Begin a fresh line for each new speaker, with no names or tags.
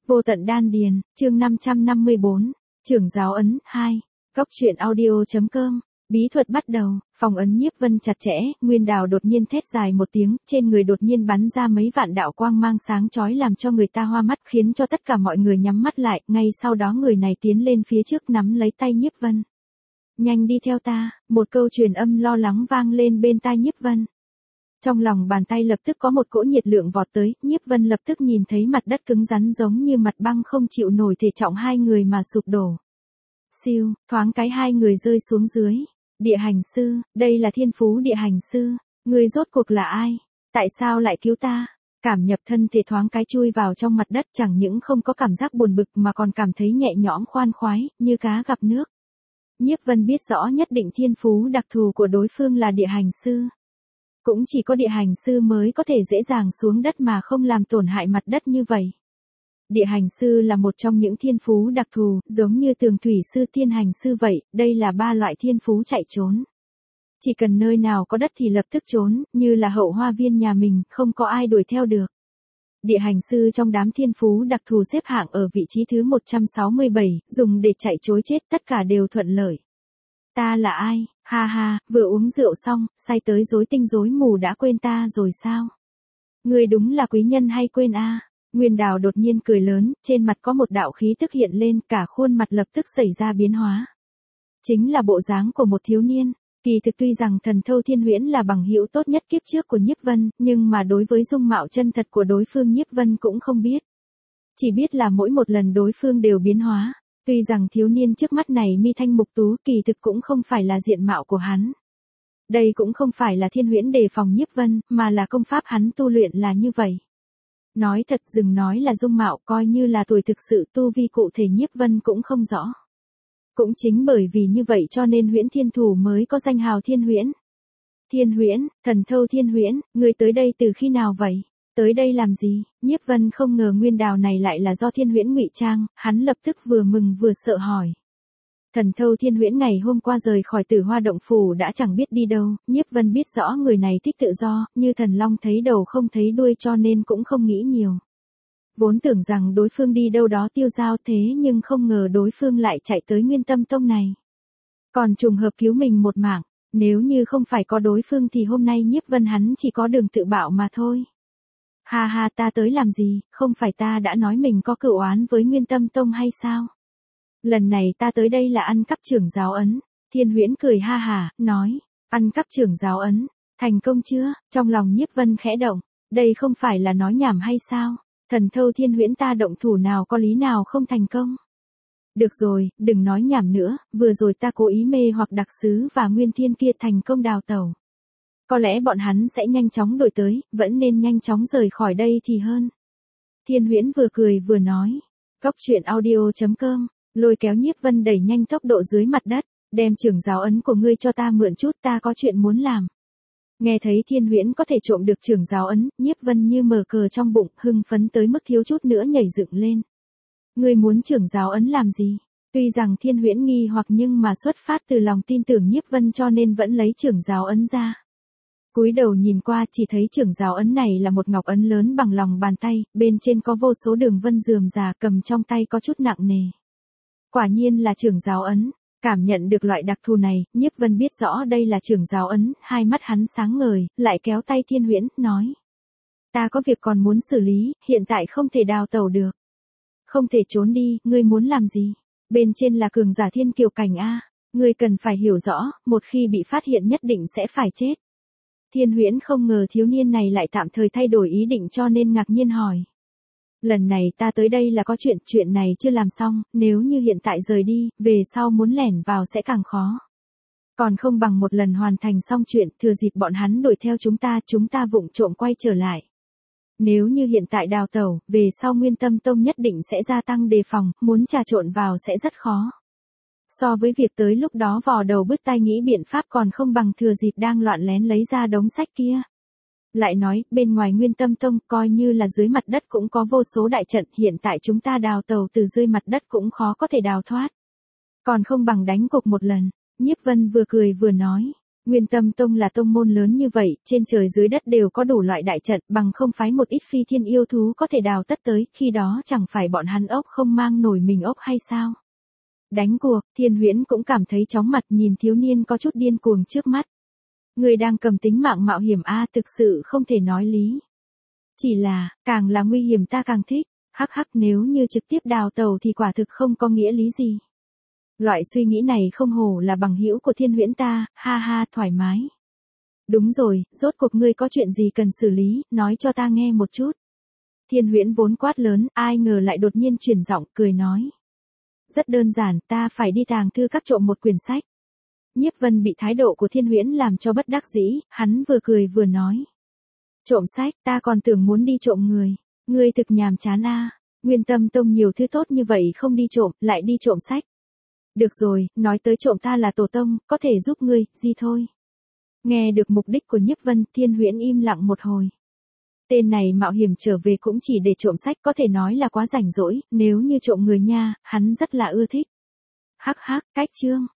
Vô tận đan điền, chương 554, trưởng giáo ấn, 2, Cốc truyện audio.com, bí thuật bắt đầu, phòng ấn Nhiếp Vân chặt chẽ, Nguyên Đào đột nhiên thét dài một tiếng, trên người đột nhiên bắn ra mấy vạn đạo quang mang sáng chói làm cho người ta hoa mắt khiến cho tất cả mọi người nhắm mắt lại, ngay sau đó người này tiến lên phía trước nắm lấy tay Nhiếp Vân. Nhanh đi theo ta, một câu truyền âm lo lắng vang lên bên tai Nhiếp Vân. Trong lòng bàn tay lập tức có một cỗ nhiệt lượng vọt tới, Nhiếp Vân lập tức nhìn thấy mặt đất cứng rắn giống như mặt băng không chịu nổi thể trọng hai người mà sụp đổ. Siêu, thoáng cái hai người rơi xuống dưới. Địa hành sư, đây là thiên phú địa hành sư, người rốt cuộc là ai? Tại sao lại cứu ta? Cảm nhập thân thể thoáng cái chui vào trong mặt đất chẳng những không có cảm giác buồn bực mà còn cảm thấy nhẹ nhõm khoan khoái, như cá gặp nước. Nhiếp Vân biết rõ nhất định thiên phú đặc thù của đối phương là địa hành sư. Cũng chỉ có địa hành sư mới có thể dễ dàng xuống đất mà không làm tổn hại mặt đất như vậy. Địa hành sư là một trong những thiên phú đặc thù, giống như tường thủy sư thiên hành sư vậy, đây là ba loại thiên phú chạy trốn. Chỉ cần nơi nào có đất thì lập tức trốn, như là hậu hoa viên nhà mình, không có ai đuổi theo được. Địa hành sư trong đám thiên phú đặc thù xếp hạng ở vị trí thứ 167, dùng để chạy trối chết tất cả đều thuận lợi. Ta là ai, ha ha, vừa uống rượu xong, say tới rối tinh rối mù đã quên ta rồi sao? Người đúng là quý nhân hay quên a? Nguyên Đào đột nhiên cười lớn, trên mặt có một đạo khí tức hiện lên, cả khuôn mặt lập tức xảy ra biến hóa. Chính là bộ dáng của một thiếu niên. Kỳ thực tuy rằng Thần Thâu Thiên Huyễn là bằng hữu tốt nhất kiếp trước của Nhiếp Vân, nhưng mà đối với dung mạo chân thật của đối phương Nhiếp Vân cũng không biết. Chỉ biết là mỗi một lần đối phương đều biến hóa. Tuy rằng thiếu niên trước mắt này mi thanh mục tú, kỳ thực cũng không phải là diện mạo của hắn. Đây cũng không phải là Thiên Huyễn đề phòng Nhiếp Vân, mà là công pháp hắn tu luyện là như vậy. Nói thật dừng nói là dung mạo, coi như là tuổi thực sự tu vi cụ thể Nhiếp Vân cũng không rõ. Cũng chính bởi vì như vậy cho nên Huyễn Thiên Thủ mới có danh hào Thiên Huyễn. Thiên Huyễn, Thần Thâu Thiên Huyễn, người tới đây từ khi nào vậy? Tới đây làm gì? Nhiếp Vân không ngờ Nguyên Đào này lại là do Thiên Huyễn ngụy trang, hắn lập tức vừa mừng vừa sợ hỏi. Thần Thâu Thiên Huyễn ngày hôm qua rời khỏi Tử Hoa động phủ đã chẳng biết đi đâu, Nhiếp Vân biết rõ người này thích tự do, như thần long thấy đầu không thấy đuôi cho nên cũng không nghĩ nhiều. Vốn tưởng rằng đối phương đi đâu đó tiêu dao thế nhưng không ngờ đối phương lại chạy tới Nguyên Tâm Tông này. Còn trùng hợp cứu mình một mạng, nếu như không phải có đối phương thì hôm nay Nhiếp Vân hắn chỉ có đường tự bạo mà thôi. Ha ha, ta tới làm gì, không phải ta đã nói mình có cửu oán với Nguyên Tâm Tông hay sao? Lần này ta tới đây là ăn cắp trưởng giáo ấn. Thiên Huyễn cười ha hả, nói, ăn cắp trưởng giáo ấn, thành công chưa? Trong lòng Nhiếp Vân khẽ động, đây không phải là nói nhảm hay sao? Thần Thâu Thiên Huyễn ta động thủ nào có lý nào không thành công? Được rồi, đừng nói nhảm nữa, vừa rồi ta cố ý mê hoặc đặc sứ và Nguyên Thiên kia thành công đào tẩu. Có lẽ bọn hắn sẽ nhanh chóng đuổi tới, vẫn nên nhanh chóng rời khỏi đây thì hơn. Thiên Huyễn vừa cười vừa nói, Cốc truyện audio.com, lôi kéo Nhiếp Vân đẩy nhanh tốc độ dưới mặt đất, đem trưởng giáo ấn của ngươi cho ta mượn chút, ta có chuyện muốn làm. Nghe thấy Thiên Huyễn có thể trộm được trưởng giáo ấn, Nhiếp Vân như mở cờ trong bụng, hưng phấn tới mức thiếu chút nữa nhảy dựng lên. Ngươi muốn trưởng giáo ấn làm gì? Tuy rằng Thiên Huyễn nghi hoặc nhưng mà xuất phát từ lòng tin tưởng Nhiếp Vân cho nên vẫn lấy trưởng giáo ấn ra. Cúi đầu nhìn qua chỉ thấy trưởng giáo ấn này là một ngọc ấn lớn bằng lòng bàn tay, bên trên có vô số đường vân rườm rà, cầm trong tay có chút nặng nề. Quả nhiên là trưởng giáo ấn. Cảm nhận được loại đặc thù này, Nhiếp Vân biết rõ đây là trưởng giáo ấn, hai mắt hắn sáng ngời, lại kéo tay Thiên Huyễn, nói. Ta có việc còn muốn xử lý, hiện tại không thể đào tẩu được. Không thể trốn đi, ngươi muốn làm gì? Bên trên là cường giả thiên kiều cảnh A, ngươi cần phải hiểu rõ, một khi bị phát hiện nhất định sẽ phải chết. Thiên Huyễn không ngờ thiếu niên này lại tạm thời thay đổi ý định cho nên ngạc nhiên hỏi. Lần này ta tới đây là có chuyện này chưa làm xong, nếu như hiện tại rời đi, về sau muốn lẻn vào sẽ càng khó. Còn không bằng một lần hoàn thành xong chuyện, thừa dịp bọn hắn đuổi theo chúng ta vụng trộm quay trở lại. Nếu như hiện tại đào tẩu, về sau Nguyên Tâm Tông nhất định sẽ gia tăng đề phòng, muốn trà trộn vào sẽ rất khó. So với việc tới lúc đó vò đầu bứt tai nghĩ biện pháp còn không bằng thừa dịp đang loạn lén lấy ra đống sách kia. Lại nói, bên ngoài Nguyên Tâm Tông, coi như là dưới mặt đất cũng có vô số đại trận, hiện tại chúng ta đào tẩu từ dưới mặt đất cũng khó có thể đào thoát. Còn không bằng đánh cuộc một lần, Nhiếp Vân vừa cười vừa nói. Nguyên Tâm Tông là tông môn lớn như vậy, trên trời dưới đất đều có đủ loại đại trận, bằng không phái một ít phi thiên yêu thú có thể đào tất tới, khi đó chẳng phải bọn hắn ốc không mang nổi mình ốc hay sao? Đánh cuộc, Thiên Huyễn cũng cảm thấy chóng mặt, nhìn thiếu niên có chút điên cuồng trước mắt. Người đang cầm tính mạng mạo hiểm thực sự không thể nói lý. Chỉ là, càng là nguy hiểm ta càng thích, hắc hắc, nếu như trực tiếp đào tàu thì quả thực không có nghĩa lý gì. Loại suy nghĩ này không hổ là bằng hữu của Thiên Huyễn ta, ha ha, thoải mái. Đúng rồi, rốt cuộc ngươi có chuyện gì cần xử lý, nói cho ta nghe một chút. Thiên Huyễn vốn quát lớn, ai ngờ lại đột nhiên chuyển giọng, cười nói. Rất đơn giản, ta phải đi tàng thư các trộm một quyển sách. Nhiếp Vân bị thái độ của Thiên Huyễn làm cho bất đắc dĩ, hắn vừa cười vừa nói. Trộm sách, ta còn tưởng muốn đi trộm người. Ngươi thực nhàm chán Nguyên Tâm Tông nhiều thứ tốt như vậy không đi trộm, lại đi trộm sách. Được rồi, nói tới trộm ta là tổ tông, có thể giúp ngươi, gì thôi. Nghe được mục đích của Nhiếp Vân, Thiên Huyễn im lặng một hồi. Tên này mạo hiểm trở về cũng chỉ để trộm sách, có thể nói là quá rảnh rỗi, nếu như trộm người nha, hắn rất là ưa thích. Hắc hắc, cách chương.